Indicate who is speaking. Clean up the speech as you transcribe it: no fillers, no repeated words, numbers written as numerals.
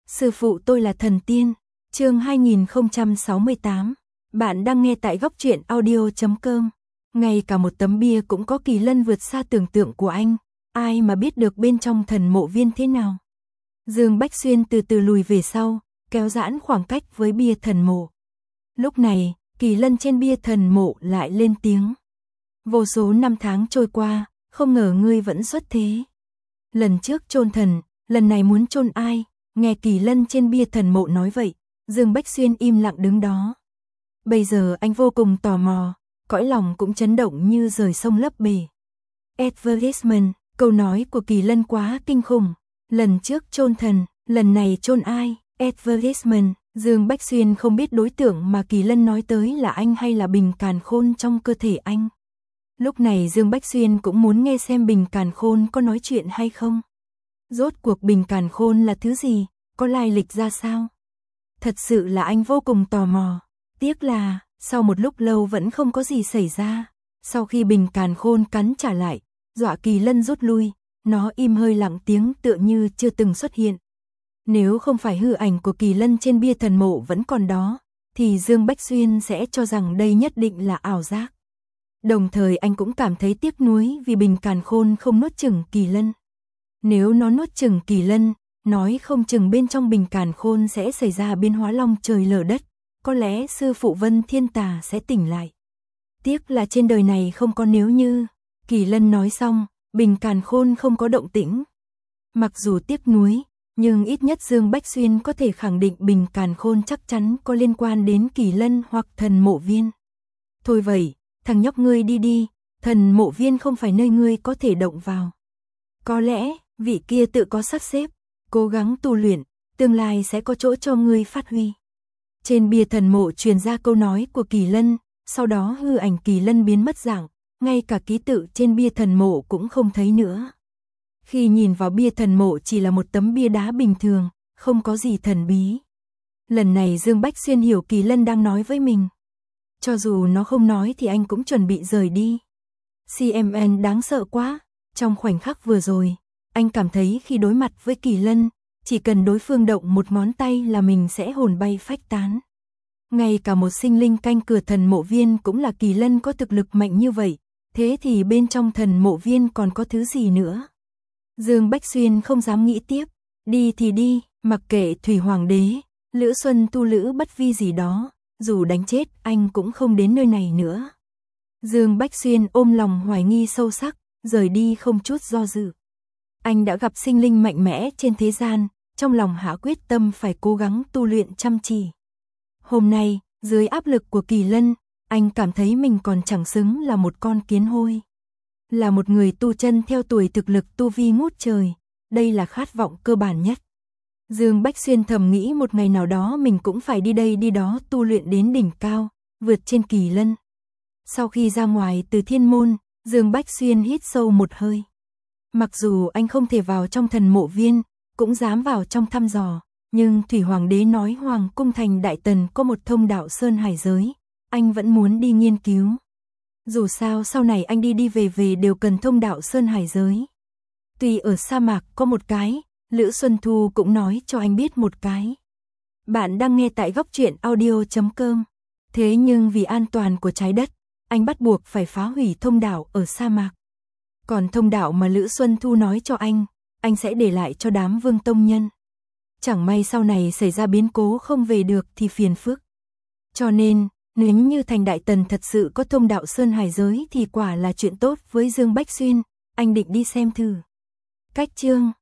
Speaker 1: Sư phụ tôi là thần tiên. Chương 2068. Bạn đang nghe tại góc truyện audio.com. Ngay cả một tấm bia cũng có kỳ lân vượt xa tưởng tượng của anh. Ai mà biết được bên trong thần mộ viên thế nào. Dương Bách Xuyên từ từ lùi về sau, kéo giãn khoảng cách với bia thần mộ. Lúc này, kỳ lân trên bia thần mộ lại lên tiếng. Vô số năm tháng trôi qua, không ngờ ngươi vẫn xuất thế. Lần trước chôn thần, lần này muốn chôn ai? Nghe kỳ lân trên bia thần mộ nói vậy, Dương Bách Xuyên im lặng đứng đó. Bây giờ anh vô cùng tò mò, cõi lòng cũng chấn động như rời sông lấp bể. Advertisement, câu nói của kỳ lân quá kinh khủng. Lần trước chôn thần, lần này chôn ai? Advertisement, Dương Bách Xuyên không biết đối tượng mà kỳ lân nói tới là anh hay là bình càn khôn trong cơ thể anh. Lúc này Dương Bách Xuyên cũng muốn nghe xem bình càn khôn có nói chuyện hay không. Rốt cuộc bình càn khôn là thứ gì, có lai lịch ra sao? Thật sự là anh vô cùng tò mò. Tiếc là, sau một lúc lâu vẫn không có gì xảy ra. Sau khi bình càn khôn cắn trả lại, dọa kỳ lân rút lui, nó im hơi lặng tiếng tựa như chưa từng xuất hiện. Nếu không phải hư ảnh của kỳ lân trên bia thần mộ vẫn còn đó, thì Dương Bách Xuyên sẽ cho rằng đây nhất định là ảo giác. Đồng thời anh cũng cảm thấy tiếc nuối vì bình càn khôn không nuốt chửng kỳ lân. Nếu nó nuốt chửng kỳ lân, nói không chừng bên trong bình càn khôn sẽ xảy ra biến hóa long trời lở đất, có lẽ sư phụ Vân Thiên Tà sẽ tỉnh lại. Tiếc là trên đời này không có nếu như. Kỳ lân nói xong, bình càn khôn không có động tĩnh. Mặc dù tiếc nuối, nhưng ít nhất Dương Bách Xuyên có thể khẳng định bình càn khôn chắc chắn có liên quan đến kỳ lân hoặc thần mộ viên. Thôi vậy, thằng nhóc ngươi đi đi, thần mộ viên không phải nơi ngươi có thể động vào. Có lẽ, vị kia tự có sắp xếp, cố gắng tu luyện, tương lai sẽ có chỗ cho ngươi phát huy. Trên bia thần mộ truyền ra câu nói của kỳ lân, sau đó hư ảnh kỳ lân biến mất dạng, ngay cả ký tự trên bia thần mộ cũng không thấy nữa. Khi nhìn vào bia thần mộ chỉ là một tấm bia đá bình thường, không có gì thần bí. Lần này Dương Bách Xuyên hiểu kỳ lân đang nói với mình. Cho dù nó không nói thì anh cũng chuẩn bị rời đi. CMN đáng sợ quá. Trong khoảnh khắc vừa rồi, anh cảm thấy khi đối mặt với kỳ lân, chỉ cần đối phương động một ngón tay là mình sẽ hồn bay phách tán. Ngay cả một sinh linh canh cửa thần mộ viên cũng là kỳ lân có thực lực mạnh như vậy, thế thì bên trong thần mộ viên còn có thứ gì nữa? Dương Bách Xuyên không dám nghĩ tiếp, đi thì đi, mặc kệ Thủy Hoàng đế, Lữ Xuân Tu Lữ Bất Vi gì đó, dù đánh chết anh cũng không đến nơi này nữa. Dương Bách Xuyên ôm lòng hoài nghi sâu sắc, rời đi không chút do dự. Anh đã gặp sinh linh mạnh mẽ trên thế gian, trong lòng hạ quyết tâm phải cố gắng tu luyện chăm chỉ. Hôm nay, dưới áp lực của kỳ lân, anh cảm thấy mình còn chẳng xứng là một con kiến hôi. Là một người tu chân theo tuổi thực lực tu vi ngút trời, đây là khát vọng cơ bản nhất. Dương Bách Xuyên thầm nghĩ một ngày nào đó mình cũng phải đi đây đi đó tu luyện đến đỉnh cao, vượt trên kỳ lân. Sau khi ra ngoài từ thiên môn, Dương Bách Xuyên hít sâu một hơi. Mặc dù anh không thể vào trong thần mộ viên, cũng dám vào trong thăm dò, nhưng Thủy Hoàng đế nói Hoàng cung thành Đại Tần có một thông đạo sơn hải giới, anh vẫn muốn đi nghiên cứu. Dù sao sau này anh đi đi về về đều cần thông đạo sơn hải giới. Tuy ở sa mạc có một cái, Lữ Xuân Thu cũng nói cho anh biết một cái. Bạn đang nghe tại góc truyện audio.com. Thế nhưng vì an toàn của trái đất, anh bắt buộc phải phá hủy thông đạo ở sa mạc. Còn thông đạo mà Lữ Xuân Thu nói cho anh sẽ để lại cho đám Vương tông nhân. Chẳng may sau này xảy ra biến cố không về được thì phiền phức. Cho nên, nếu như thành Đại Tần thật sự có thông đạo sơn hải giới thì quả là chuyện tốt với Dương Bách Xuyên, anh định đi xem thử. Cách chương